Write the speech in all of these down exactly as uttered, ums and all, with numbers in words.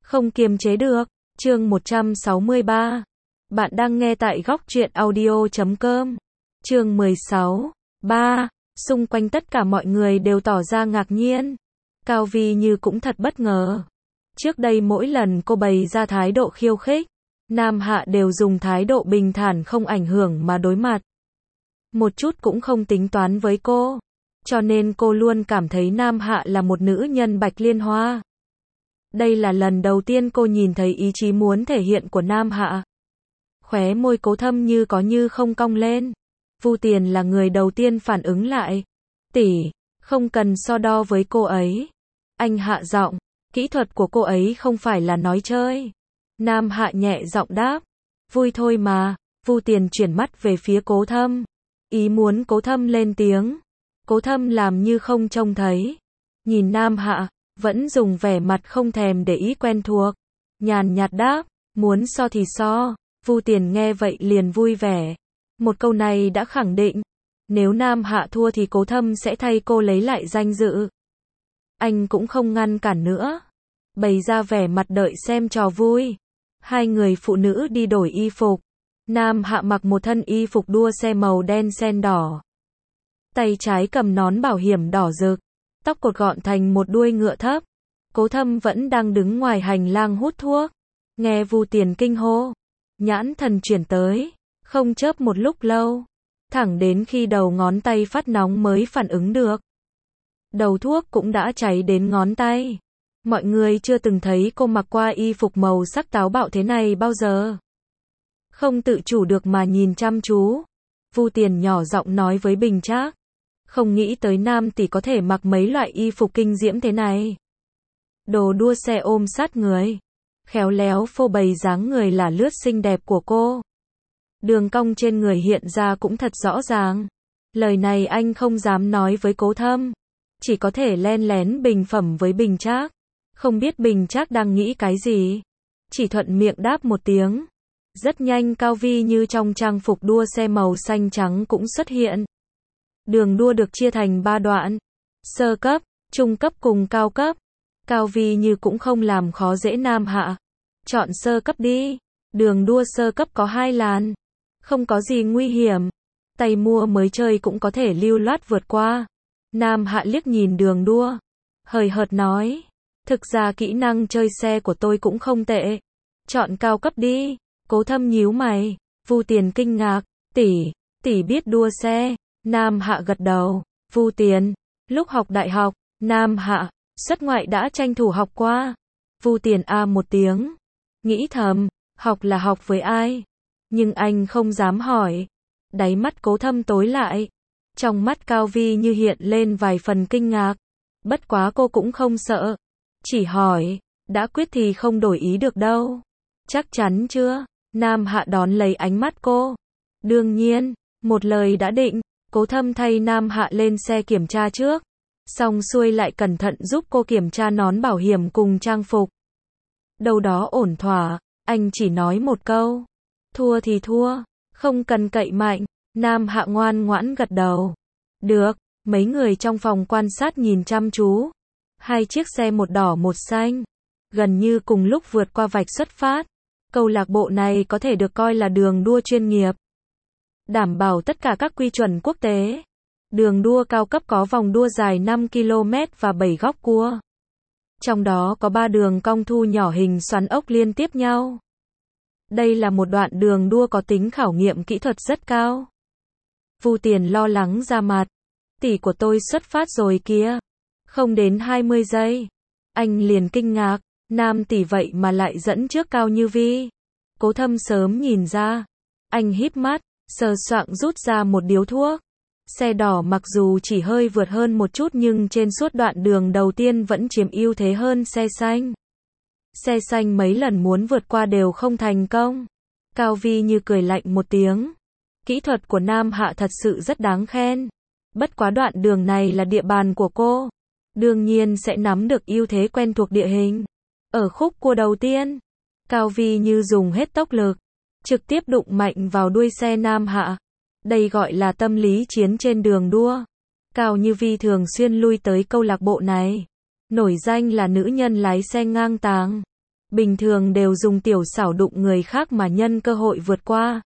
Không kiềm chế được. Chương một trăm sáu mươi ba. Bạn đang nghe tại góc truyện audio chấm com. Chương mười sáu. ba. Xung quanh tất cả mọi người đều tỏ ra ngạc nhiên. Cao Vi Như cũng thật bất ngờ. Trước đây mỗi lần cô bày ra thái độ khiêu khích, Nam Hạ đều dùng thái độ bình thản không ảnh hưởng mà đối mặt. Một chút cũng không tính toán với cô. Cho nên cô luôn cảm thấy Nam Hạ là một nữ nhân bạch liên hoa. Đây là lần đầu tiên cô nhìn thấy ý chí muốn thể hiện của Nam Hạ. Khóe môi Cố Thâm như có như không cong lên. Vu Tiền là người đầu tiên phản ứng lại. Tỷ, không cần so đo với cô ấy. Anh hạ giọng, kỹ thuật của cô ấy không phải là nói chơi. Nam Hạ nhẹ giọng đáp, vui thôi mà. Vu Tiền chuyển mắt về phía Cố Thâm, ý muốn Cố Thâm lên tiếng. Cố Thâm làm như không trông thấy. Nhìn Nam Hạ, vẫn dùng vẻ mặt không thèm để ý quen thuộc. Nhàn nhạt đáp, muốn so thì so. Vu Tiền nghe vậy liền vui vẻ. Một câu này đã khẳng định, nếu Nam Hạ thua thì Cố Thâm sẽ thay cô lấy lại danh dự. Anh cũng không ngăn cản nữa, bày ra vẻ mặt đợi xem trò vui. Hai người phụ nữ đi đổi y phục. Nam Hạ mặc một thân y phục đua xe màu đen sen đỏ. Tay trái cầm nón bảo hiểm đỏ rực, tóc cột gọn thành một đuôi ngựa thấp. Cố Thâm vẫn đang đứng ngoài hành lang hút thuốc. Nghe Vu Tiền kinh hô, nhãn thần chuyển tới, không chớp một lúc lâu, thẳng đến khi đầu ngón tay phát nóng mới phản ứng được. Đầu thuốc cũng đã cháy đến ngón tay. Mọi người chưa từng thấy cô mặc qua y phục màu sắc táo bạo thế này bao giờ. Không tự chủ được mà nhìn chăm chú. Vu Tiền nhỏ giọng nói với Bình Trác, không nghĩ tới Nam tỷ có thể mặc mấy loại y phục kinh diễm thế này. Đồ đua xe ôm sát người, khéo léo phô bày dáng người là lướt xinh đẹp của cô. Đường cong trên người hiện ra cũng thật rõ ràng. Lời này anh không dám nói với Cố Thâm, chỉ có thể len lén bình phẩm với Bình Trác. Không biết Bình Trác đang nghĩ cái gì, chỉ thuận miệng đáp một tiếng. Rất nhanh Cao Vi Như trong trang phục đua xe màu xanh trắng cũng xuất hiện. Đường đua được chia thành ba đoạn, sơ cấp, trung cấp cùng cao cấp. Cao Vi Như cũng không làm khó dễ Nam Hạ. Chọn sơ cấp đi. Đường đua sơ cấp có hai làn, không có gì nguy hiểm. Tay mua mới chơi cũng có thể lưu loát vượt qua. Nam Hạ liếc nhìn đường đua, hời hợt nói, thực ra kỹ năng chơi xe của tôi cũng không tệ. Chọn cao cấp đi. Cố Thâm nhíu mày. Vu Tiền kinh ngạc, tỷ, tỷ biết đua xe. Nam Hạ gật đầu. Vu Tiền, lúc học đại học, Nam Hạ, xuất ngoại đã tranh thủ học qua. Vu Tiền a một tiếng, nghĩ thầm, học là học với ai? Nhưng anh không dám hỏi. Đáy mắt Cố Thâm tối lại. Trong mắt Cao Vi Như hiện lên vài phần kinh ngạc. Bất quá cô cũng không sợ, chỉ hỏi, đã quyết thì không đổi ý được đâu. Chắc chắn chưa? Nam Hạ đón lấy ánh mắt cô. Đương nhiên, một lời đã định. Cố Thâm thay Nam Hạ lên xe kiểm tra trước, xong xuôi lại cẩn thận giúp cô kiểm tra nón bảo hiểm cùng trang phục. Đâu đó ổn thỏa, anh chỉ nói một câu, thua thì thua, không cần cậy mạnh. Nam Hạ ngoan ngoãn gật đầu. Được. Mấy người trong phòng quan sát nhìn chăm chú. Hai chiếc xe một đỏ một xanh, gần như cùng lúc vượt qua vạch xuất phát. Câu lạc bộ này có thể được coi là đường đua chuyên nghiệp, đảm bảo tất cả các quy chuẩn quốc tế. Đường đua cao cấp có vòng đua dài năm ki lô mét và bảy góc cua. Trong đó có ba đường cong thu nhỏ hình xoắn ốc liên tiếp nhau. Đây là một đoạn đường đua có tính khảo nghiệm kỹ thuật rất cao. Vu Tiền lo lắng ra mặt. Tỷ của tôi xuất phát rồi kìa. Không đến hai mươi giây. Anh liền kinh ngạc. Nam tỷ vậy mà lại dẫn trước Cao Như Vi. Cố Thâm sớm nhìn ra. Anh híp mắt, sờ soạng rút ra một điếu thuốc. Xe đỏ mặc dù chỉ hơi vượt hơn một chút nhưng trên suốt đoạn đường đầu tiên vẫn chiếm ưu thế hơn xe xanh. Xe xanh mấy lần muốn vượt qua đều không thành công. Cao Vi Như cười lạnh một tiếng. Kỹ thuật của Nam Hạ thật sự rất đáng khen. Bất quá đoạn đường này là địa bàn của cô, đương nhiên sẽ nắm được ưu thế quen thuộc địa hình. Ở khúc cua đầu tiên, Cao Vi Như dùng hết tốc lực, trực tiếp đụng mạnh vào đuôi xe Nam Hạ. Đây gọi là tâm lý chiến trên đường đua. Cao Như Vi thường xuyên lui tới câu lạc bộ này, nổi danh là nữ nhân lái xe ngang tàng. Bình thường đều dùng tiểu xảo đụng người khác mà nhân cơ hội vượt qua.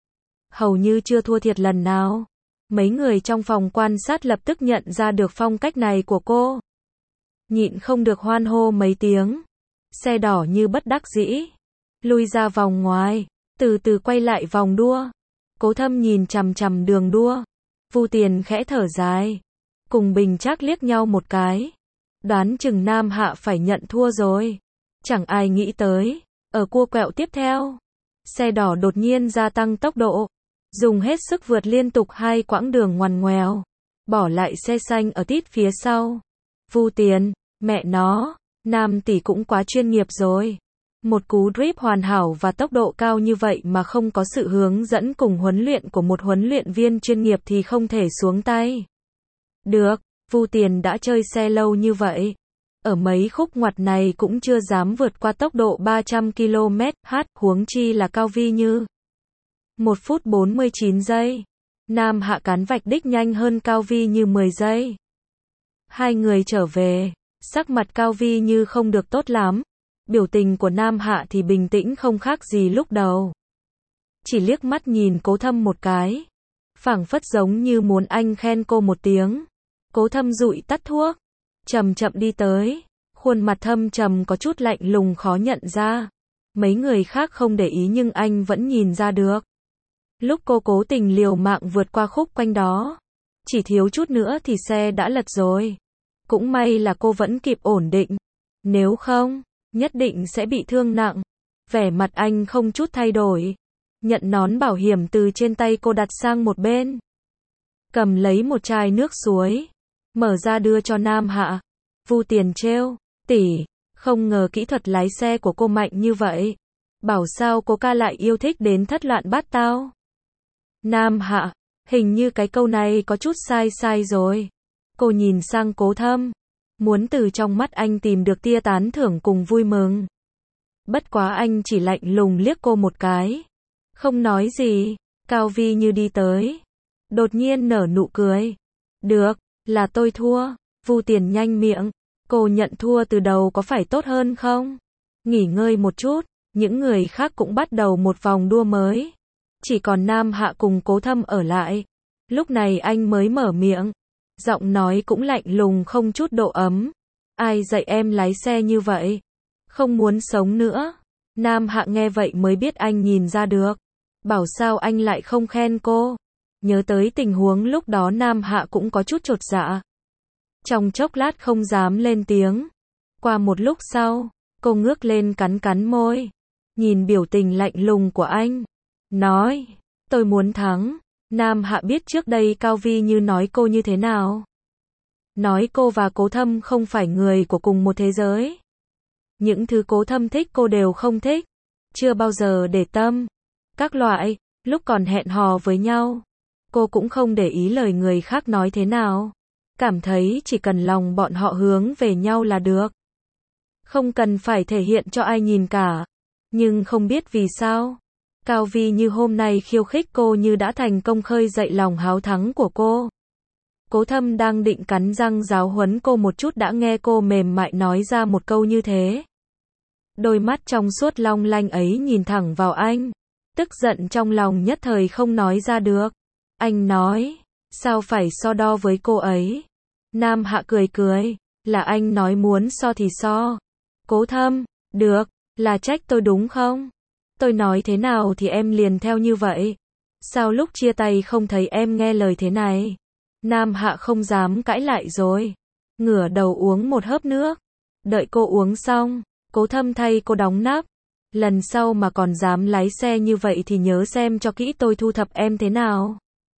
Hầu như chưa thua thiệt lần nào. Mấy người trong phòng quan sát lập tức nhận ra được phong cách này của cô. Nhịn không được hoan hô mấy tiếng. Xe đỏ như bất đắc dĩ. Lui ra vòng ngoài. Từ từ quay lại vòng đua. Cố Thâm nhìn chằm chằm đường đua. Vu Tiền khẽ thở dài. Cùng Bình Trác liếc nhau một cái. Đoán chừng Nam Hạ phải nhận thua rồi. Chẳng ai nghĩ tới. Ở cua quẹo tiếp theo. Xe đỏ đột nhiên gia tăng tốc độ. Dùng hết sức vượt liên tục hai quãng đường ngoằn ngoèo. Bỏ lại xe xanh ở tít phía sau. Vu Tiền, mẹ nó, Nam tỷ cũng quá chuyên nghiệp rồi. Một cú drip hoàn hảo và tốc độ cao như vậy mà không có sự hướng dẫn cùng huấn luyện của một huấn luyện viên chuyên nghiệp thì không thể xuống tay. Được, Vu Tiền đã chơi xe lâu như vậy. Ở mấy khúc ngoặt này cũng chưa dám vượt qua tốc độ ba trăm ki lô mét h, huống chi là Cao Vi Như. một phút bốn mươi chín giây. Nam Hạ cán vạch đích nhanh hơn Cao Vi Như mười giây. Hai người trở về, sắc mặt Cao Vi Như không được tốt lắm. Biểu tình của Nam Hạ thì bình tĩnh không khác gì lúc đầu. Chỉ liếc mắt nhìn Cố Thâm một cái. Phảng phất giống như muốn anh khen cô một tiếng. Cố Thâm dụi tắt thuốc. Chậm chậm đi tới. Khuôn mặt thâm trầm có chút lạnh lùng khó nhận ra. Mấy người khác không để ý nhưng anh vẫn nhìn ra được. Lúc cô cố tình liều mạng vượt qua khúc quanh đó. Chỉ thiếu chút nữa thì xe đã lật rồi. Cũng may là cô vẫn kịp ổn định. Nếu không, nhất định sẽ bị thương nặng. Vẻ mặt anh không chút thay đổi. Nhận nón bảo hiểm từ trên tay cô đặt sang một bên. Cầm lấy một chai nước suối. Mở ra đưa cho Nam Hạ. Vu Tiền trêu, tỷ, không ngờ kỹ thuật lái xe của cô mạnh như vậy. Bảo sao cô ca lại yêu thích đến thất loạn bát tao. Nam Hạ, hình như cái câu này có chút sai sai rồi. Cô nhìn sang Cố Thâm. Muốn từ trong mắt anh tìm được tia tán thưởng cùng vui mừng. Bất quá anh chỉ lạnh lùng liếc cô một cái. Không nói gì. Cao Vi Như đi tới. Đột nhiên nở nụ cười. Được, là tôi thua. Vu Tiền nhanh miệng. Cô nhận thua từ đầu có phải tốt hơn không? Nghỉ ngơi một chút. Những người khác cũng bắt đầu một vòng đua mới. Chỉ còn Nam Hạ cùng Cố Thâm ở lại. Lúc này anh mới mở miệng. Giọng nói cũng lạnh lùng không chút độ ấm. Ai dạy em lái xe như vậy? Không muốn sống nữa. Nam Hạ nghe vậy mới biết anh nhìn ra được. Bảo sao anh lại không khen cô. Nhớ tới tình huống lúc đó Nam Hạ cũng có chút chột dạ. Trong chốc lát không dám lên tiếng. Qua một lúc sau, cô ngước lên cắn cắn môi. Nhìn biểu tình lạnh lùng của anh. Nói, tôi muốn thắng. Nam Hạ biết trước đây Cao Vi Như nói cô như thế nào. Nói cô và Cố Thâm không phải người của cùng một thế giới. Những thứ Cố Thâm thích cô đều không thích. Chưa bao giờ để tâm. Các loại, lúc còn hẹn hò với nhau. Cô cũng không để ý lời người khác nói thế nào. Cảm thấy chỉ cần lòng bọn họ hướng về nhau là được. Không cần phải thể hiện cho ai nhìn cả. Nhưng không biết vì sao. Cao Vi Như hôm nay khiêu khích cô như đã thành công khơi dậy lòng háo thắng của cô. Cố Thâm đang định cắn răng giáo huấn cô một chút đã nghe cô mềm mại nói ra một câu như thế. Đôi mắt trong suốt long lanh ấy nhìn thẳng vào anh. Tức giận trong lòng nhất thời không nói ra được. Anh nói, sao phải so đo với cô ấy? Nam Hạ cười cười, là anh nói muốn so thì so. Cố Thâm, được, là trách tôi đúng không? Tôi nói thế nào thì em liền theo như vậy. Sao lúc chia tay không thấy em nghe lời thế này? Nam Hạ không dám cãi lại rồi. Ngửa đầu uống một hớp nước. Đợi cô uống xong, Cố Thâm thay cô đóng nắp. Lần sau mà còn dám lái xe như vậy thì nhớ xem cho kỹ tôi thu thập em thế nào.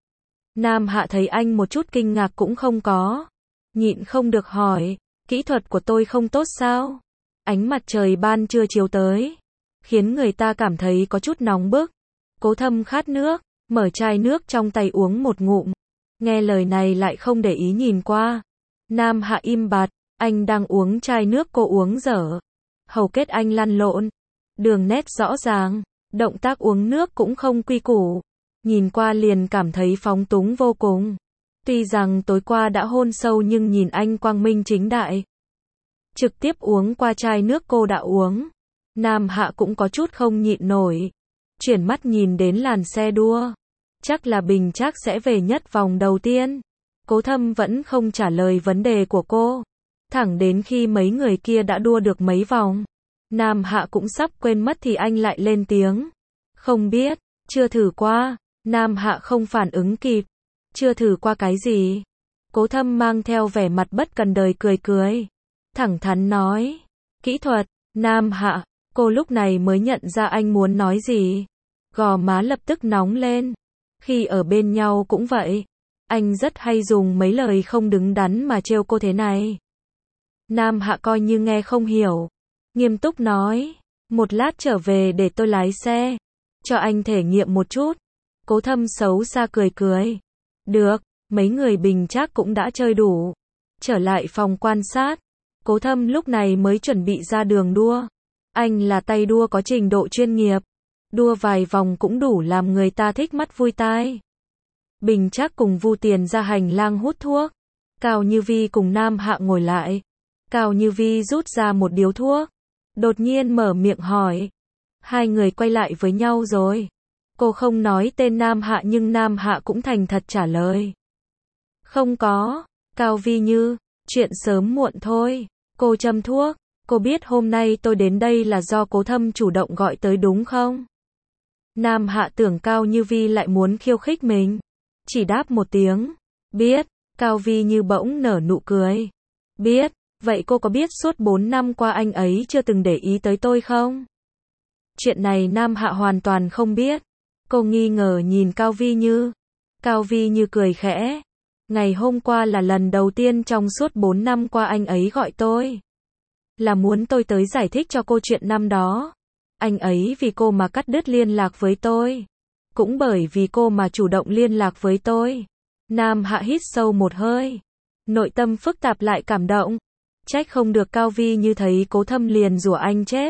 Nam Hạ thấy anh một chút kinh ngạc cũng không có. Nhịn không được hỏi, kỹ thuật của tôi không tốt sao? Ánh mặt trời ban trưa chiếu tới. Khiến người ta cảm thấy có chút nóng bức. Cố Thâm khát nước, mở chai nước trong tay uống một ngụm. Nghe lời này lại không để ý nhìn qua. Nam Hạ im bặt, anh đang uống chai nước cô uống dở. Hầu kết anh lăn lộn. Đường nét rõ ràng, động tác uống nước cũng không quy củ. Nhìn qua liền cảm thấy phóng túng vô cùng. Tuy rằng tối qua đã hôn sâu nhưng nhìn anh quang minh chính đại. Trực tiếp uống qua chai nước cô đã uống. Nam Hạ cũng có chút không nhịn nổi. Chuyển mắt nhìn đến làn xe đua. Chắc là Bình Trác sẽ về nhất vòng đầu tiên. Cố Thâm vẫn không trả lời vấn đề của cô. Thẳng đến khi mấy người kia đã đua được mấy vòng. Nam Hạ cũng sắp quên mất thì anh lại lên tiếng. Không biết, chưa thử qua. Nam Hạ không phản ứng kịp. Chưa thử qua cái gì? Cố Thâm mang theo vẻ mặt bất cần đời cười cười. Thẳng thắn nói. Kỹ thuật. Nam Hạ, cô lúc này mới nhận ra anh muốn nói gì. Gò má lập tức nóng lên. Khi ở bên nhau cũng vậy. Anh rất hay dùng mấy lời không đứng đắn mà trêu cô thế này. Nam Hạ coi như nghe không hiểu. Nghiêm túc nói. Một lát trở về để tôi lái xe. Cho anh thể nghiệm một chút. Cố Thâm xấu xa cười cười. Được, mấy người Bình Trác cũng đã chơi đủ. Trở lại phòng quan sát. Cố Thâm lúc này mới chuẩn bị ra đường đua. Anh là tay đua có trình độ chuyên nghiệp. Đua vài vòng cũng đủ làm người ta thích mắt vui tai. Bình Trác cùng Vu Tiền ra hành lang hút thuốc. Cao Như Vi cùng Nam Hạ ngồi lại. Cao Như Vi rút ra một điếu thuốc. Đột nhiên mở miệng hỏi. Hai người quay lại với nhau rồi. Cô không nói tên Nam Hạ nhưng Nam Hạ cũng thành thật trả lời. Không có. Cao Vi Như, chuyện sớm muộn thôi. Cô châm thuốc. Cô biết hôm nay tôi đến đây là do Cố Thâm chủ động gọi tới đúng không? Nam Hạ tưởng Cao Như Vi lại muốn khiêu khích mình. Chỉ đáp một tiếng. Biết. Cao Vi Như bỗng nở nụ cười. Biết. Vậy cô có biết suốt bốn năm qua anh ấy chưa từng để ý tới tôi không? Chuyện này Nam Hạ hoàn toàn không biết. Cô nghi ngờ nhìn Cao Vi Như. Cao Vi Như cười khẽ. Ngày hôm qua là lần đầu tiên trong suốt bốn năm qua anh ấy gọi tôi. Là muốn tôi tới giải thích cho cô chuyện năm đó. Anh ấy vì cô mà cắt đứt liên lạc với tôi. Cũng bởi vì cô mà chủ động liên lạc với tôi. Nam Hạ hít sâu một hơi. Nội tâm phức tạp lại cảm động. Trách không được Cao Vi Như thấy Cố Thâm liền rủa anh chết.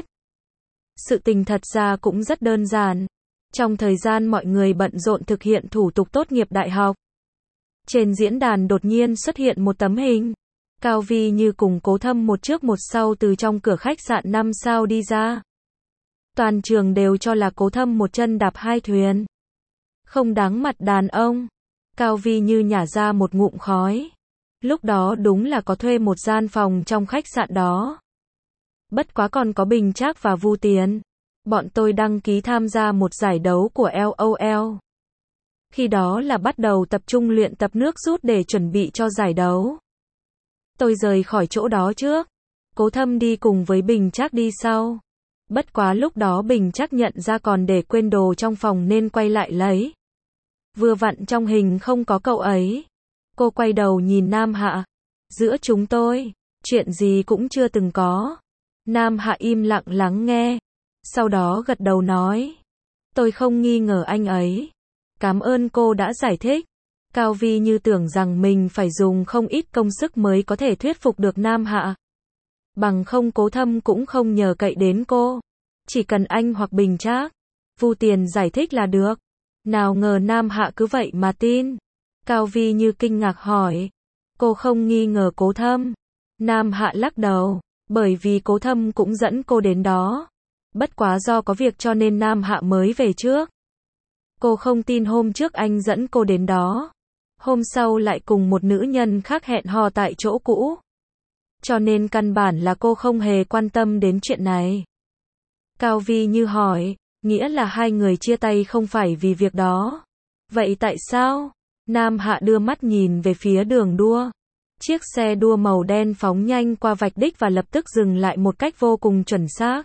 Sự tình thật ra cũng rất đơn giản. Trong thời gian mọi người bận rộn thực hiện thủ tục tốt nghiệp đại học. Trên diễn đàn đột nhiên xuất hiện một tấm hình. Cao Vi Như cùng Cố Thâm một trước một sau từ trong cửa khách sạn năm sao đi ra. Toàn trường đều cho là Cố Thâm một chân đạp hai thuyền. Không đáng mặt đàn ông. Cao Vi Như nhả ra một ngụm khói. Lúc đó đúng là có thuê một gian phòng trong khách sạn đó. Bất quá còn có Bình Trác và Vu Tiền. Bọn tôi đăng ký tham gia một giải đấu của L O L. Khi đó là bắt đầu tập trung luyện tập nước rút để chuẩn bị cho giải đấu. Tôi rời khỏi chỗ đó trước. Cố Thâm đi cùng với Bình Trác đi sau. Bất quá lúc đó Bình Trác nhận ra còn để quên đồ trong phòng nên quay lại lấy. Vừa vặn trong hình không có cậu ấy. Cô quay đầu nhìn Nam Hạ. Giữa chúng tôi, chuyện gì cũng chưa từng có. Nam Hạ im lặng lắng nghe. Sau đó gật đầu nói. Tôi không nghi ngờ anh ấy. Cảm ơn cô đã giải thích. Cao Vi Như tưởng rằng mình phải dùng không ít công sức mới có thể thuyết phục được Nam Hạ. Bằng không Cố Thâm cũng không nhờ cậy đến cô. Chỉ cần anh hoặc Bình Trác, Vu Tiền giải thích là được. Nào ngờ Nam Hạ cứ vậy mà tin. Cao Vi Như kinh ngạc hỏi. Cô không nghi ngờ Cố Thâm. Nam Hạ lắc đầu. Bởi vì Cố Thâm cũng dẫn cô đến đó. Bất quá do có việc cho nên Nam Hạ mới về trước. Cô không tin hôm trước anh dẫn cô đến đó. Hôm sau lại cùng một nữ nhân khác hẹn hò tại chỗ cũ. Cho nên căn bản là cô không hề quan tâm đến chuyện này. Cao Vi Như hỏi, nghĩa là hai người chia tay không phải vì việc đó. Vậy tại sao? Nam Hạ đưa mắt nhìn về phía đường đua. Chiếc xe đua màu đen phóng nhanh qua vạch đích và lập tức dừng lại một cách vô cùng chuẩn xác.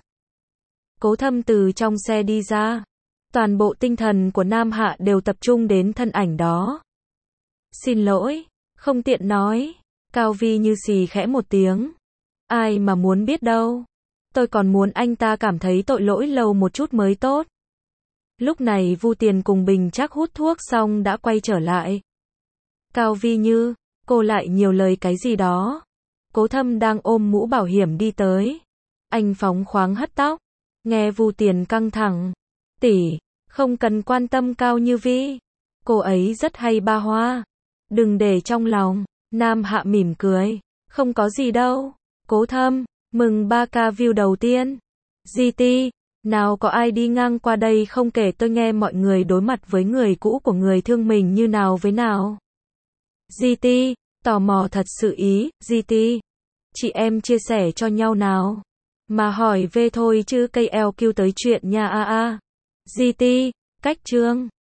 Cố Thâm từ trong xe đi ra. Toàn bộ tinh thần của Nam Hạ đều tập trung đến thân ảnh đó. Xin lỗi, không tiện nói. Cao Vi Như xì khẽ một tiếng. Ai mà muốn biết đâu. Tôi còn muốn anh ta cảm thấy tội lỗi lâu một chút mới tốt. Lúc này Vu Tiền cùng Bình Trác hút thuốc xong đã quay trở lại. Cao Vi Như, cô lại nhiều lời cái gì đó. Cố Thâm đang ôm mũ bảo hiểm đi tới. Anh phóng khoáng hất tóc. Nghe Vu Tiền căng thẳng. Tỷ, không cần quan tâm Cao Như Vi. Cô ấy rất hay ba hoa. Đừng để trong lòng. Nam Hạ mỉm cười. Không có gì đâu. Cố Thâm, mừng ba ca view đầu tiên. giê tê, nào có ai đi ngang qua đây không kể tôi nghe mọi người đối mặt với người cũ của người thương mình như nào với nào. giê tê, tò mò thật sự ý, giê tê. Chị em chia sẻ cho nhau nào. Mà hỏi về thôi chứ cây eo kêu tới chuyện nha a a. giê tê, cách chương.